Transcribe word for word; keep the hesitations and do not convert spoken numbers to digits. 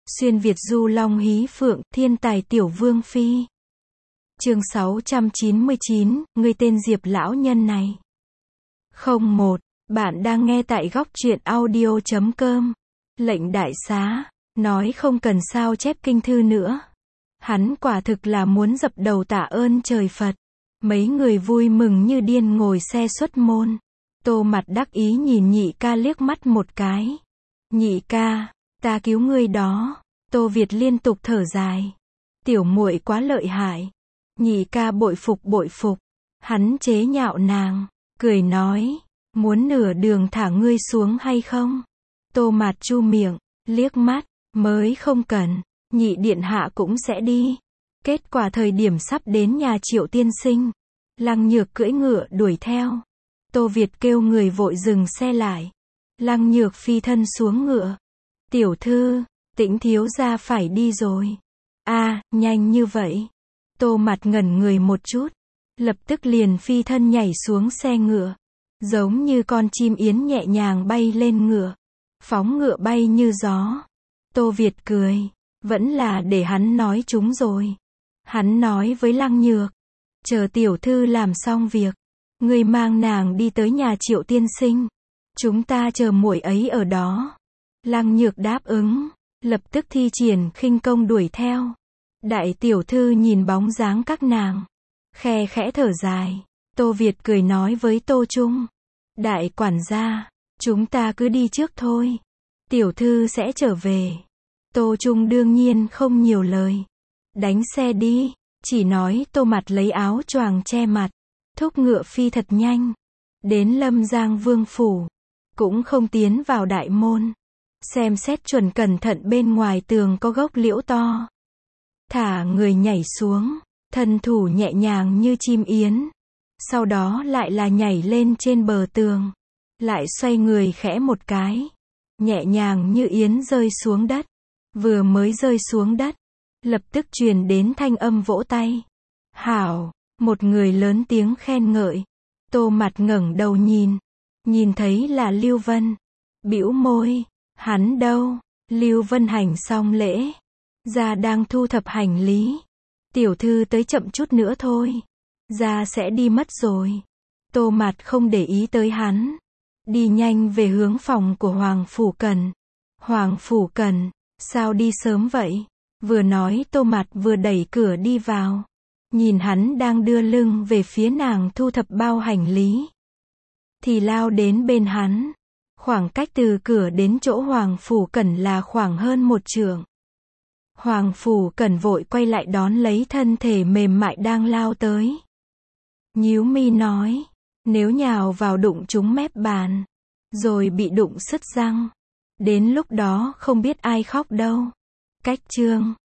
Xuyên Việt du long hí phượng, thiên tài tiểu vương phi. Chương sáu trăm chín mươi chín, người tên Diệp lão nhân này. không một. Bạn đang nghe tại góc truyện audio chấm com. Lệnh đại xá, nói không cần sao chép kinh thư nữa. Hắn quả thực là muốn dập đầu tạ ơn trời Phật. Mấy người vui mừng như điên ngồi xe xuất môn. Tô Mặt đắc ý nhìn nhị ca liếc mắt một cái. Nhị ca, ta cứu ngươi đó. Tô Việt liên tục thở dài. Tiểu muội quá lợi hại. Nhị ca bội phục bội phục. Hắn chế nhạo nàng, cười nói, muốn nửa đường thả ngươi xuống hay không? Tô Mạt chu miệng, liếc mắt, mới không cần, nhị điện hạ cũng sẽ đi. Kết quả thời điểm sắp đến nhà Triệu tiên sinh, Lăng Nhược cưỡi ngựa đuổi theo. Tô Việt kêu người vội dừng xe lại. Lăng Nhược phi thân xuống ngựa. Tiểu thư, Tĩnh thiếu gia phải đi rồi. A, nhanh như vậy. Tô Mặt ngẩn người một chút, lập tức liền phi thân nhảy xuống xe ngựa, giống như con chim yến nhẹ nhàng bay lên ngựa, phóng ngựa bay như gió. Tô Việt cười, vẫn là để hắn nói chúng rồi. Hắn nói với Lăng Nhược, chờ tiểu thư làm xong việc, ngươi mang nàng đi tới nhà Triệu tiên sinh, chúng ta chờ muội ấy ở đó. Lăng Nhược đáp ứng, lập tức thi triển khinh công đuổi theo. Đại tiểu thư nhìn bóng dáng các nàng, khe khẽ thở dài. Tô Việt cười nói với Tô Trung, đại quản gia, chúng ta cứ đi trước thôi, tiểu thư sẽ trở về. Tô Trung đương nhiên không nhiều lời, đánh xe đi, chỉ nói Tô Mặt lấy áo choàng che mặt, thúc ngựa phi thật nhanh, đến Lâm Giang Vương phủ, cũng không tiến vào đại môn, xem xét chuẩn cẩn thận bên ngoài tường có gốc liễu to. Thả người nhảy xuống, thân thủ nhẹ nhàng như chim yến. Sau đó lại là nhảy lên trên bờ tường. Lại xoay người khẽ một cái. Nhẹ nhàng như yến rơi xuống đất. Vừa mới rơi xuống đất, lập tức truyền đến thanh âm vỗ tay. Hảo, một người lớn tiếng khen ngợi. Tô Mặt ngẩng đầu nhìn. Nhìn thấy là Lưu Vân. Bĩu môi, hắn đâu? Lưu Vân hành xong lễ, gia đang thu thập hành lý. Tiểu thư tới chậm chút nữa thôi, gia sẽ đi mất rồi. Tô Mạt không để ý tới hắn, đi nhanh về hướng phòng của Hoàng Phủ Cần. Hoàng Phủ Cần, sao đi sớm vậy? Vừa nói Tô Mạt vừa đẩy cửa đi vào, nhìn hắn đang đưa lưng về phía nàng thu thập bao hành lý, thì lao đến bên hắn. Khoảng cách từ cửa đến chỗ Hoàng Phủ Cần là khoảng hơn một trượng. Hoàng Phủ Cần vội quay lại đón lấy thân thể mềm mại đang lao tới. Nhíu mi nói, nếu nhào vào đụng trúng mép bàn, rồi bị đụng sứt răng, đến lúc đó không biết ai khóc đâu. Cách chương